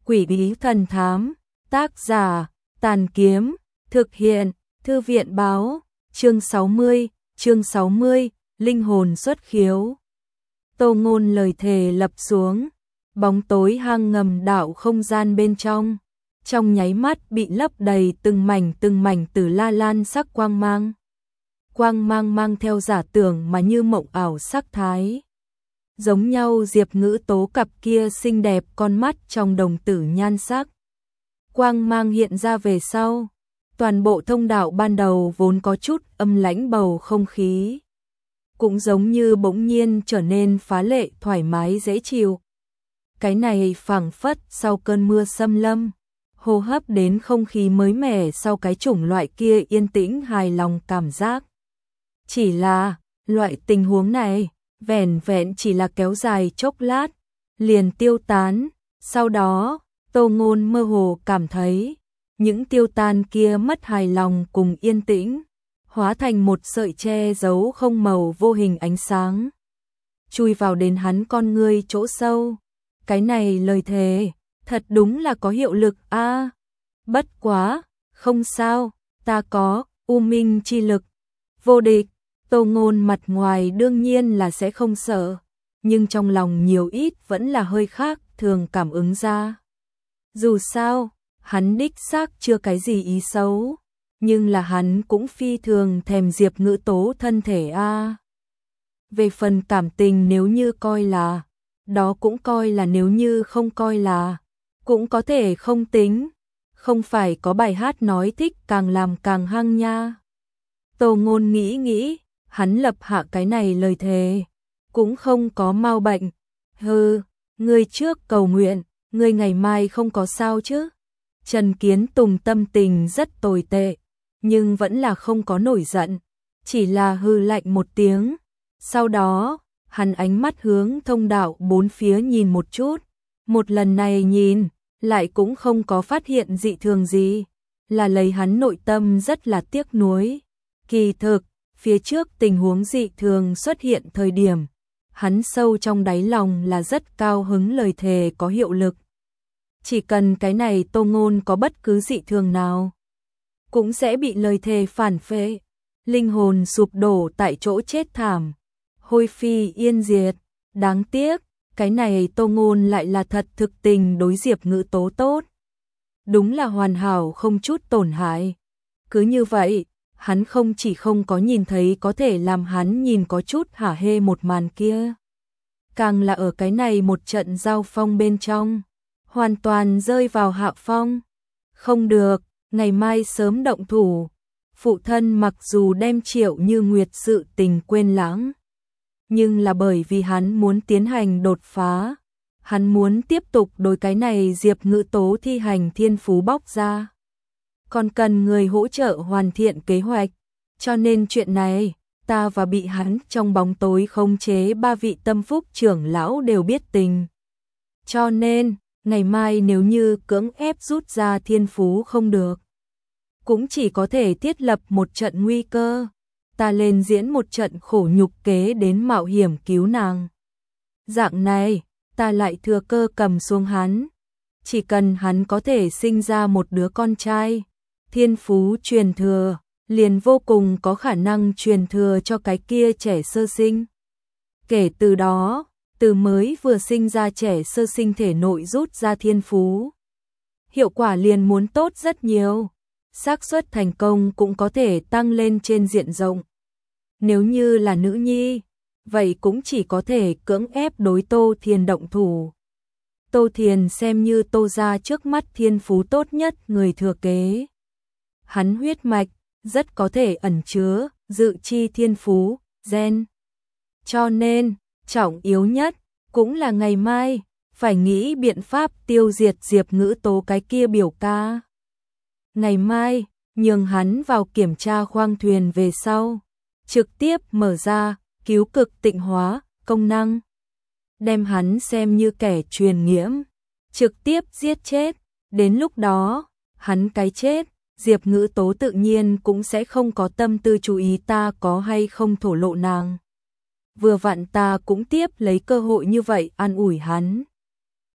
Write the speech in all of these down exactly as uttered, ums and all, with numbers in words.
Quỷ bí thần thám, tác giả, Tàn Kiếm, thực hiện, Thư viện báo, chương sáu mươi, chương sáu mươi, linh hồn xuất khiếu. Tô Ngôn lời thề lập xuống, bóng tối hang ngầm đạo không gian bên trong, trong nháy mắt bị lấp đầy từng mảnh từng mảnh từ la lan sắc quang mang. Quang mang mang theo giả tưởng mà như mộng ảo sắc thái. Giống nhau Diệp Ngữ Tố cặp kia xinh đẹp con mắt trong đồng tử nhan sắc. Quang mang hiện ra về sau, toàn bộ thông đạo ban đầu vốn có chút âm lãnh bầu không khí, cũng giống như bỗng nhiên trở nên phá lệ thoải mái dễ chịu. Cái này phảng phất sau cơn mưa xâm lâm, hô hấp đến không khí mới mẻ sau cái chủng loại kia yên tĩnh hài lòng cảm giác. Chỉ là, loại tình huống này, vẻn vẹn chỉ là kéo dài chốc lát, liền tiêu tán, sau đó, Tô Ngôn mơ hồ cảm thấy, những tiêu tan kia mất hài lòng cùng yên tĩnh, hóa thành một sợi che giấu không màu vô hình ánh sáng, chui vào đến hắn con ngươi chỗ sâu. Cái này lời thề, thật đúng là có hiệu lực a. À, bất quá, không sao, ta có U Minh chi lực, vô địch. Tô Ngôn mặt ngoài đương nhiên là sẽ không sợ, nhưng trong lòng nhiều ít vẫn là hơi khác thường cảm ứng ra. Dù sao, hắn đích xác chưa cái gì ý xấu, nhưng là hắn cũng phi thường thèm Diệp Ngữ Tố thân thể a. À, về phần cảm tình nếu như coi là, đó cũng coi là, nếu như không coi là, cũng có thể không tính, không phải có bài hát nói thích càng làm càng hăng nha. Tô Ngôn nghĩ nghĩ, hắn lập hạ cái này lời thề, cũng không có mau bệnh. Hừ, ngươi trước cầu nguyện, ngươi ngày mai không có sao chứ? Trần Kiến Tùng tâm tình rất tồi tệ, nhưng vẫn là không có nổi giận, chỉ là hừ lạnh một tiếng. Sau đó, hắn ánh mắt hướng thông đạo bốn phía nhìn một chút, một lần này nhìn, lại cũng không có phát hiện dị thường gì, là lấy hắn nội tâm rất là tiếc nuối. Kỳ thực, phía trước tình huống dị thường xuất hiện thời điểm, hắn sâu trong đáy lòng là rất cao hứng lời thề có hiệu lực. Chỉ cần cái này Tô Ngôn có bất cứ dị thường nào, cũng sẽ bị lời thề phản phệ, linh hồn sụp đổ tại chỗ chết thảm, hôi phi yên diệt. Đáng tiếc, cái này Tô Ngôn lại là thật thực tình đối Diệp Ngữ Tố tốt. Đúng là hoàn hảo không chút tổn hại. Cứ như vậy, hắn không chỉ không có nhìn thấy có thể làm hắn nhìn có chút hả hê một màn kia, càng là ở cái này một trận giao phong bên trong, hoàn toàn rơi vào hạ phong. Không được, ngày mai sớm động thủ. Phụ thân mặc dù đem Triệu Như Nguyệt sự tình quên lãng, nhưng là bởi vì hắn muốn tiến hành đột phá, hắn muốn tiếp tục đối cái này Diệp Ngữ Tố thi hành thiên phú bóc ra, còn cần người hỗ trợ hoàn thiện kế hoạch, cho nên chuyện này, ta và bị hắn trong bóng tối khống chế ba vị tâm phúc trưởng lão đều biết tình. Cho nên, ngày mai nếu như cưỡng ép rút ra thiên phú không được, cũng chỉ có thể thiết lập một trận nguy cơ, ta lên diễn một trận khổ nhục kế đến mạo hiểm cứu nàng. Dạng này, ta lại thừa cơ cầm xuống hắn, chỉ cần hắn có thể sinh ra một đứa con trai, thiên phú truyền thừa, liền vô cùng có khả năng truyền thừa cho cái kia trẻ sơ sinh. Kể từ đó, từ mới vừa sinh ra trẻ sơ sinh thể nội rút ra thiên phú, hiệu quả liền muốn tốt rất nhiều, xác suất thành công cũng có thể tăng lên trên diện rộng. Nếu như là nữ nhi, vậy cũng chỉ có thể cưỡng ép đối Tô Thiền động thủ. Tô Thiền xem như Tô gia trước mắt thiên phú tốt nhất người thừa kế. Hắn huyết mạch rất có thể ẩn chứa dự chi thiên phú, gen. Cho nên, trọng yếu nhất cũng là ngày mai phải nghĩ biện pháp tiêu diệt Diệp Ngữ Tố cái kia biểu ca. Ngày mai, nhường hắn vào kiểm tra khoang thuyền về sau, trực tiếp mở ra cứu cực tịnh hóa công năng, đem hắn xem như kẻ truyền nhiễm, trực tiếp giết chết. Đến lúc đó, hắn cái chết, Diệp Ngữ Tố tự nhiên cũng sẽ không có tâm tư chú ý ta có hay không thổ lộ nàng. Vừa vặn ta cũng tiếp lấy cơ hội như vậy an ủi hắn.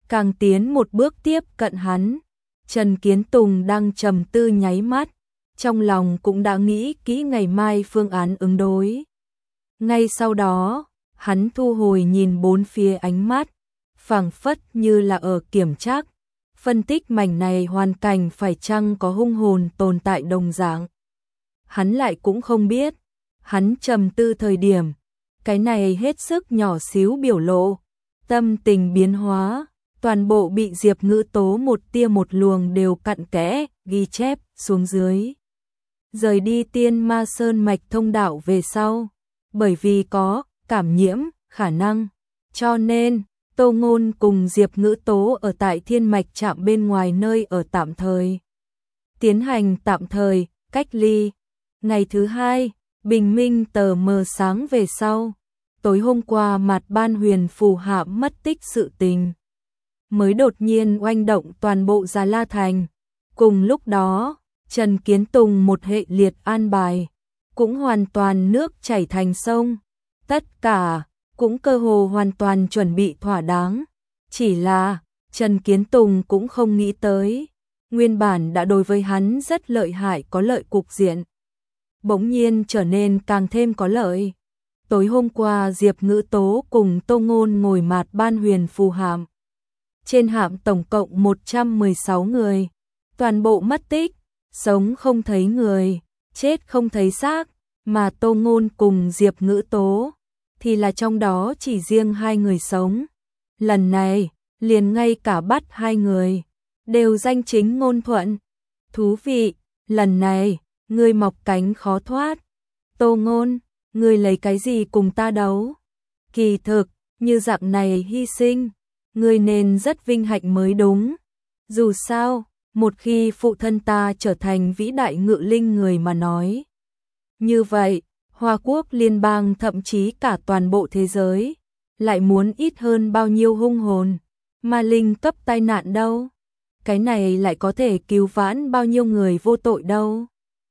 càng tiến một bước tiếp cận hắn. Trần Kiến Tùng đang trầm tư nháy mắt, trong lòng cũng đã nghĩ kỹ ngày mai phương án ứng đối. Ngay sau đó, hắn thu hồi nhìn bốn phía ánh mắt, phảng phất như là ở kiểm tra, phân tích mảnh này hoàn cảnh phải chăng có hung hồn tồn tại đồng dạng. Hắn lại cũng không biết, hắn trầm tư thời điểm, cái này hết sức nhỏ xíu biểu lộ, tâm tình biến hóa, toàn bộ bị Diệp Ngữ Tố một tia một luồng đều cặn kẽ, ghi chép xuống dưới. Rời đi Tiên Ma Sơn mạch thông đạo về sau, bởi vì có cảm nhiễm khả năng, cho nên Tô Ngôn cùng Diệp Ngữ Tố ở tại Thiên Mạch Trạm bên ngoài nơi ở tạm thời. Tiến hành tạm thời, cách ly. Ngày thứ hai, bình minh tờ mờ sáng về sau. Tối hôm qua Mạt Ban Huyền Phù Hạ mất tích sự tình, mới đột nhiên oanh động toàn bộ Già La Thành. Cùng lúc đó, Trần Kiến Tùng một hệ liệt an bài, cũng hoàn toàn nước chảy thành sông. Tất cả cũng cơ hồ hoàn toàn chuẩn bị thỏa đáng. Chỉ là, Trần Kiến Tùng cũng không nghĩ tới, nguyên bản đã đối với hắn rất lợi hại có lợi cục diện, bỗng nhiên trở nên càng thêm có lợi. Tối hôm qua Diệp Ngữ Tố cùng Tô Ngôn ngồi Mạt Ban Huyền Phù Hạm. Trên hạm tổng cộng một trăm mười sáu người, toàn bộ mất tích, sống không thấy người, chết không thấy xác, mà Tô Ngôn cùng Diệp Ngữ Tố thì là trong đó chỉ riêng hai người sống. Lần này, liền ngay cả bắt hai người, đều danh chính ngôn thuận. Thú vị, lần này, ngươi mọc cánh khó thoát. Tô Ngôn, ngươi lấy cái gì cùng ta đấu? Kỳ thực, như dạng này hy sinh, ngươi nên rất vinh hạnh mới đúng. Dù sao, một khi phụ thân ta trở thành vĩ đại ngự linh người mà nói. Như vậy, Hoa Quốc liên bang thậm chí cả toàn bộ thế giới, lại muốn ít hơn bao nhiêu hung hồn, ma linh cấp tai nạn đâu. Cái này lại có thể cứu vãn bao nhiêu người vô tội đâu.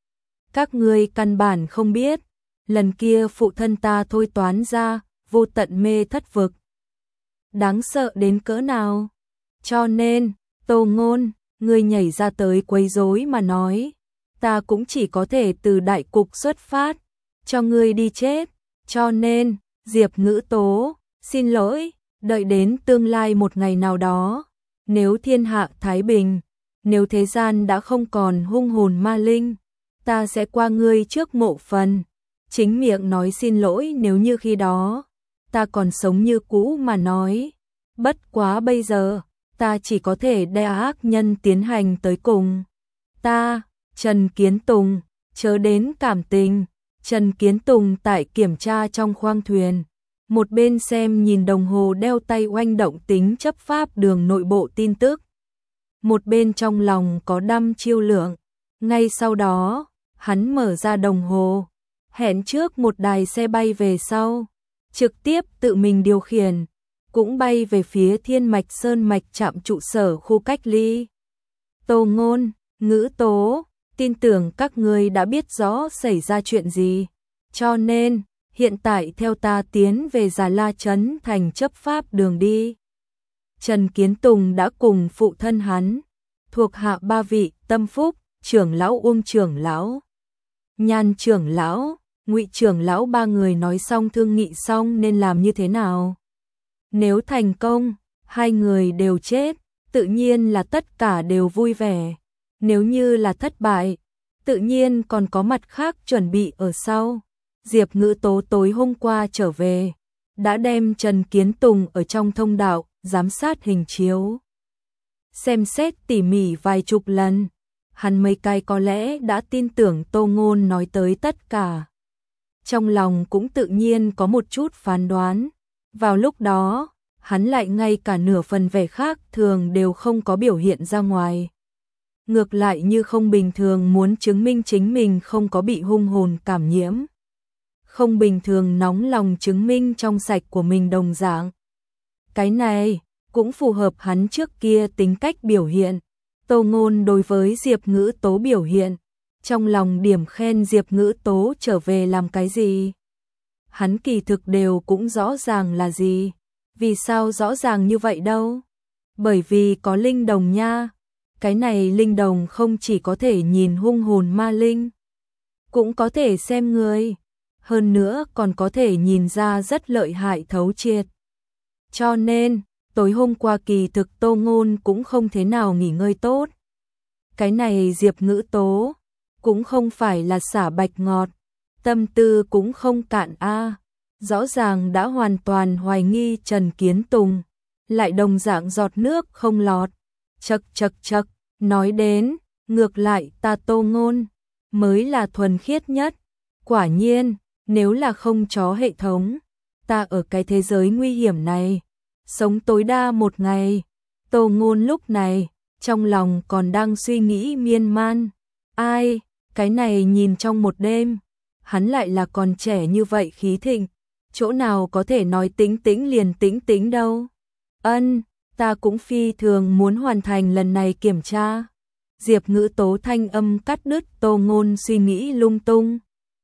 Các ngươi căn bản không biết, lần kia phụ thân ta thôi toán ra, vô tận mê thất vực. Đáng sợ đến cỡ nào. Cho nên, Tô Ngôn, ngươi nhảy ra tới quấy rối mà nói, ta cũng chỉ có thể từ đại cục xuất phát, cho ngươi đi chết. Cho nên, Diệp Ngữ Tố, xin lỗi, đợi đến tương lai một ngày nào đó, nếu thiên hạ thái bình, nếu thế gian đã không còn hung hồn ma linh, ta sẽ qua ngươi trước mộ phần, chính miệng nói xin lỗi nếu như khi đó, ta còn sống như cũ mà nói. Bất quá bây giờ, ta chỉ có thể đe ác nhân tiến hành tới cùng. Ta, Trần Kiến Tùng, chớ đến cảm tình. Trần Kiến Tùng tại kiểm tra trong khoang thuyền, một bên xem nhìn đồng hồ đeo tay oanh động tính chấp pháp đường nội bộ tin tức, một bên trong lòng có đăm chiêu lượng. Ngay sau đó, hắn mở ra đồng hồ, hẹn trước một đài xe bay về sau, trực tiếp tự mình điều khiển, cũng bay về phía Thiên Mạch Sơn mạch trạm trụ sở khu cách ly. Tô Ngôn, Ngữ Tố, tin tưởng các ngươi đã biết rõ xảy ra chuyện gì, cho nên, hiện tại theo ta tiến về Già La Trấn thành chấp pháp đường đi. Trần Kiến Tùng đã cùng phụ thân hắn, thuộc hạ ba vị, Tâm Phúc, trưởng lão Uông trưởng lão, Nhan trưởng lão, Ngụy trưởng lão ba người nói xong thương nghị xong nên làm như thế nào. Nếu thành công, hai người đều chết, tự nhiên là tất cả đều vui vẻ. Nếu như là thất bại, tự nhiên còn có mặt khác chuẩn bị ở sau. Diệp Ngữ Tố tối hôm qua trở về, đã đem Trần Kiến Tùng ở trong thông đạo, giám sát hình chiếu. Xem xét tỉ mỉ vài chục lần, hắn mấy cái có lẽ đã tin tưởng Tô Ngôn nói tới tất cả. Trong lòng cũng tự nhiên có một chút phán đoán. Vào lúc đó, hắn lại ngay cả nửa phần vẻ khác thường đều không có biểu hiện ra ngoài. Ngược lại như không bình thường muốn chứng minh chính mình không có bị hung hồn cảm nhiễm. Không bình thường nóng lòng chứng minh trong sạch của mình đồng dạng. Cái này cũng phù hợp hắn trước kia tính cách biểu hiện. Tô Ngôn đối với Diệp Ngữ Tố biểu hiện, trong lòng điểm khen Diệp Ngữ Tố trở về làm cái gì. Hắn kỳ thực đều cũng rõ ràng là gì. Vì sao rõ ràng như vậy đâu? Bởi vì có linh đồng nha. Cái này linh đồng không chỉ có thể nhìn hung hồn ma linh, cũng có thể xem người, hơn nữa còn có thể nhìn ra rất lợi hại thấu triệt. Cho nên, tối hôm qua kỳ thực Tô Ngôn cũng không thế nào nghỉ ngơi tốt. Cái này Diệp Ngữ Tố cũng không phải là xả bạch ngọt, tâm tư cũng không cạn a, rõ ràng đã hoàn toàn hoài nghi Trần Kiến Tùng, lại đồng dạng giọt nước không lọt. Chậc chậc chậc, nói đến, ngược lại ta Tô Ngôn mới là thuần khiết nhất. Quả nhiên, nếu là không chó hệ thống, ta ở cái thế giới nguy hiểm này sống tối đa một ngày. Tô Ngôn lúc này trong lòng còn đang suy nghĩ miên man. Ai, cái này nhìn trong một đêm, hắn lại là còn trẻ như vậy khí thịnh, chỗ nào có thể nói tĩnh tĩnh liền tĩnh tĩnh đâu. Ân, ta cũng phi thường muốn hoàn thành lần này kiểm tra. Diệp Ngữ Tố thanh âm cắt đứt Tô Ngôn suy nghĩ lung tung.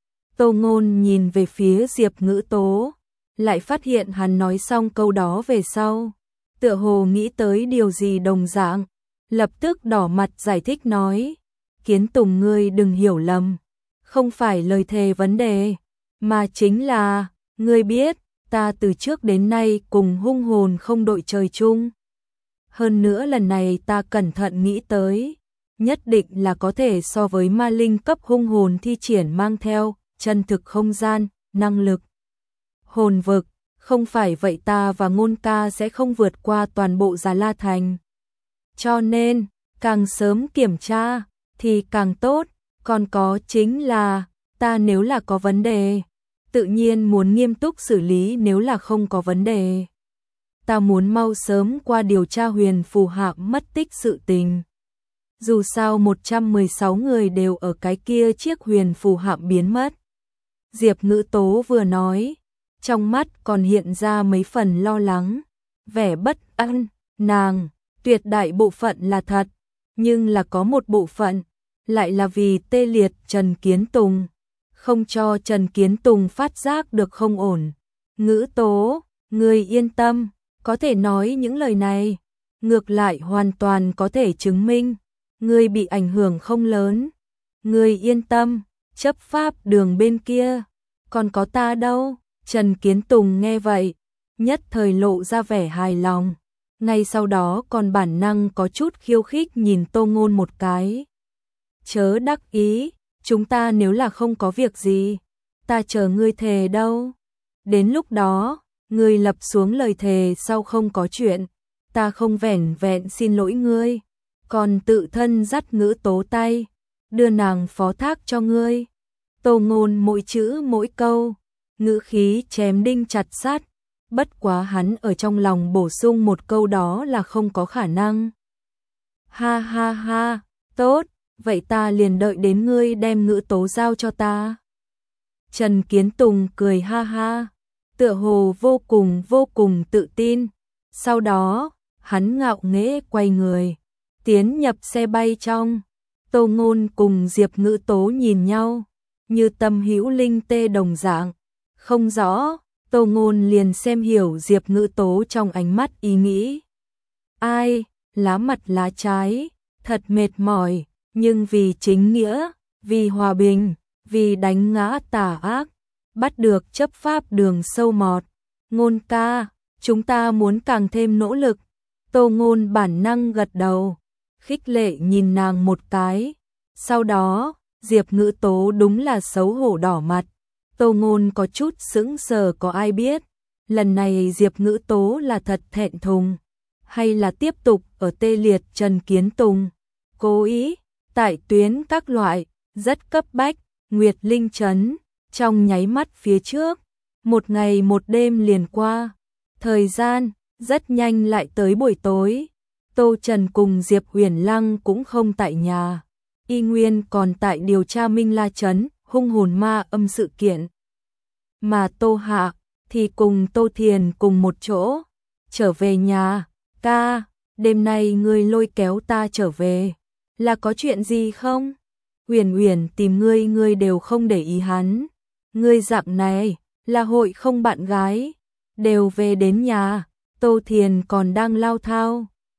Tô Ngôn nhìn về phía Diệp Ngữ Tố, lại phát hiện hắn nói xong câu đó về sau, tựa hồ nghĩ tới điều gì đồng dạng, lập tức đỏ mặt giải thích nói, Kiến Tùng ngươi đừng hiểu lầm, không phải lời thề vấn đề, mà chính là, ngươi biết, ta từ trước đến nay cùng hung hồn không đội trời chung. Hơn nữa lần này ta cẩn thận nghĩ tới, nhất định là có thể so với ma linh cấp hung hồn thi triển mang theo chân thực không gian, năng lực hồn vực, không phải vậy ta và Ngôn ca sẽ không vượt qua toàn bộ Già La Thành. Cho nên, càng sớm kiểm tra thì càng tốt, còn có chính là, ta nếu là có vấn đề, tự nhiên muốn nghiêm túc xử lý, nếu là không có vấn đề, ta muốn mau sớm qua điều tra Huyền Phù Hạm mất tích sự tình. Dù sao một trăm mười sáu người đều ở cái kia chiếc Huyền Phù Hạm biến mất. Diệp Ngữ Tố vừa nói, trong mắt còn hiện ra mấy phần lo lắng, vẻ bất an. Nàng, tuyệt đại bộ phận là thật, nhưng là có một bộ phận, lại là vì tê liệt Trần Kiến Tùng, không cho Trần Kiến Tùng phát giác được không ổn. Ngữ Tố, ngươi yên tâm, có thể nói những lời này, ngược lại hoàn toàn có thể chứng minh, ngươi bị ảnh hưởng không lớn. Ngươi yên tâm, chấp pháp đường bên kia, còn có ta đâu. Trần Kiến Tùng nghe vậy, nhất thời lộ ra vẻ hài lòng, ngay sau đó còn bản năng có chút khiêu khích nhìn Tô Ngôn một cái. Chớ đắc ý, chúng ta nếu là không có việc gì, ta chờ ngươi thề đâu. Đến lúc đó, ngươi lập xuống lời thề sau không có chuyện, ta không vẻn vẹn xin lỗi ngươi, còn tự thân dắt Ngữ Tố tay, đưa nàng phó thác cho ngươi. Tô Ngôn mỗi chữ mỗi câu, ngữ khí chém đinh chặt sắt, bất quá hắn ở trong lòng bổ sung một câu đó là không có khả năng. Ha ha ha, tốt, vậy ta liền đợi đến ngươi đem Ngữ Tố giao cho ta. Trần Kiến Tùng cười ha ha, tựa hồ vô cùng vô cùng tự tin, sau đó, hắn ngạo nghễ quay người, tiến nhập xe bay trong. Tô Ngôn cùng Diệp Ngữ Tố nhìn nhau, như tâm hữu linh tê đồng dạng. Không rõ, Tô Ngôn liền xem hiểu Diệp Ngữ Tố trong ánh mắt ý nghĩ. Ai, lá mặt lá trái, thật mệt mỏi, nhưng vì chính nghĩa, vì hòa bình, vì đánh ngã tà ác, bắt được chấp pháp đường sâu mọt. Ngôn ca, chúng ta muốn càng thêm nỗ lực. Tô Ngôn bản năng gật đầu, khích lệ nhìn nàng một cái. Sau đó, Diệp Ngữ Tố đúng là xấu hổ đỏ mặt. Tô Ngôn có chút sững sờ, có ai biết, lần này Diệp Ngữ Tố là thật thẹn thùng, hay là tiếp tục ở tê liệt Trần Kiến Tùng. Cố ý, tại tuyến các loại, rất cấp bách, Nguyệt Linh Trấn, trong nháy mắt phía trước, một ngày một đêm liền qua. Thời gian, rất nhanh lại tới buổi tối, Tô Trần cùng Diệp Huyền Lăng cũng không tại nhà, y nguyên còn tại điều tra Minh La Trấn, hung hồn ma âm sự kiện. Mà Tô Hạ thì cùng Tô Thiền cùng một chỗ, trở về nhà. Ca, đêm nay ngươi lôi kéo ta trở về, là có chuyện gì không? Huyền Huyền tìm ngươi, ngươi đều không để ý hắn. Ngươi dạng này, là hội không bạn gái, đều về đến nhà. Tô Thiền còn đang lao thao,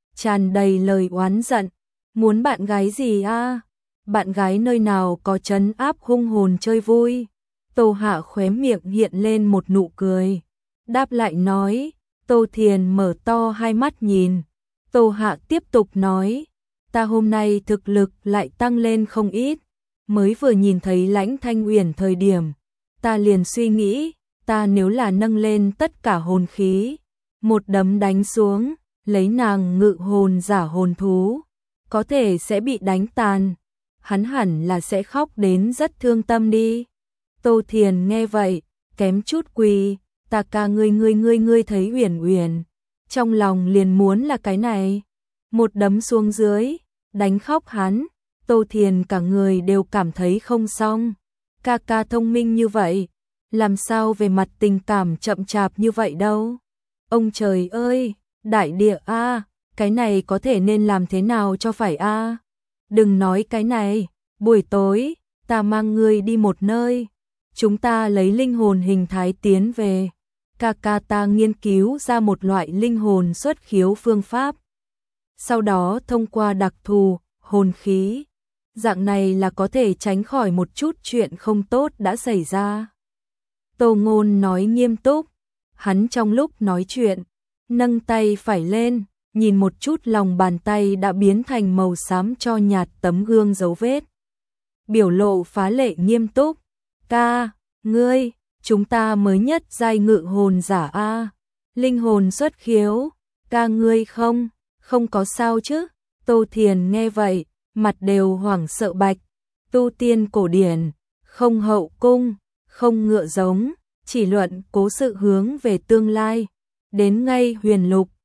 tràn đầy lời oán giận. Muốn bạn gái gì a? Bạn gái nơi nào có trấn áp hung hồn chơi vui? Tô Hạ khóe miệng hiện lên một nụ cười. Đáp lại nói, Tô Thiền mở to hai mắt nhìn. Tô Hạ tiếp tục nói, ta hôm nay thực lực lại tăng lên không ít. Mới vừa nhìn thấy Lãnh Thanh Uyển thời điểm, ta liền suy nghĩ, ta nếu là nâng lên tất cả hồn khí, một đấm đánh xuống, lấy nàng ngự hồn giả hồn thú, có thể sẽ bị đánh tàn. Hắn hẳn là sẽ khóc đến rất thương tâm đi. Tô Thiền nghe vậy, kém chút quỳ, ta ca ngươi ngươi ngươi ngươi thấy Uyển Uyển, trong lòng liền muốn là cái này. Một đấm xuống dưới, đánh khóc hắn. Tô Thiền cả người đều cảm thấy không xong. Ca ca thông minh như vậy, làm sao về mặt tình cảm chậm chạp như vậy đâu. Ông trời ơi, đại địa a, cái này có thể nên làm thế nào cho phải a? Đừng nói cái này, buổi tối, ta mang ngươi đi một nơi. Chúng ta lấy linh hồn hình thái tiến về. Ca ca ta nghiên cứu ra một loại linh hồn xuất khiếu phương pháp. Sau đó thông qua đặc thù, hồn khí, dạng này là có thể tránh khỏi một chút chuyện không tốt đã xảy ra. Tô Ngôn nói nghiêm túc, hắn trong lúc nói chuyện, nâng tay phải lên, nhìn một chút lòng bàn tay đã biến thành màu xám cho nhạt tấm gương dấu vết. Biểu lộ phá lệ nghiêm túc, ca, ngươi, chúng ta mới nhất giai ngự hồn giả a, linh hồn xuất khiếu, ca ngươi không, không có sao chứ? Tô Thiền nghe vậy, mặt đều hoảng sợ bạch. Tu tiên cổ điển, không hậu cung, không ngựa giống, chỉ luận cố sự hướng về tương lai. Đến ngay huyền lục,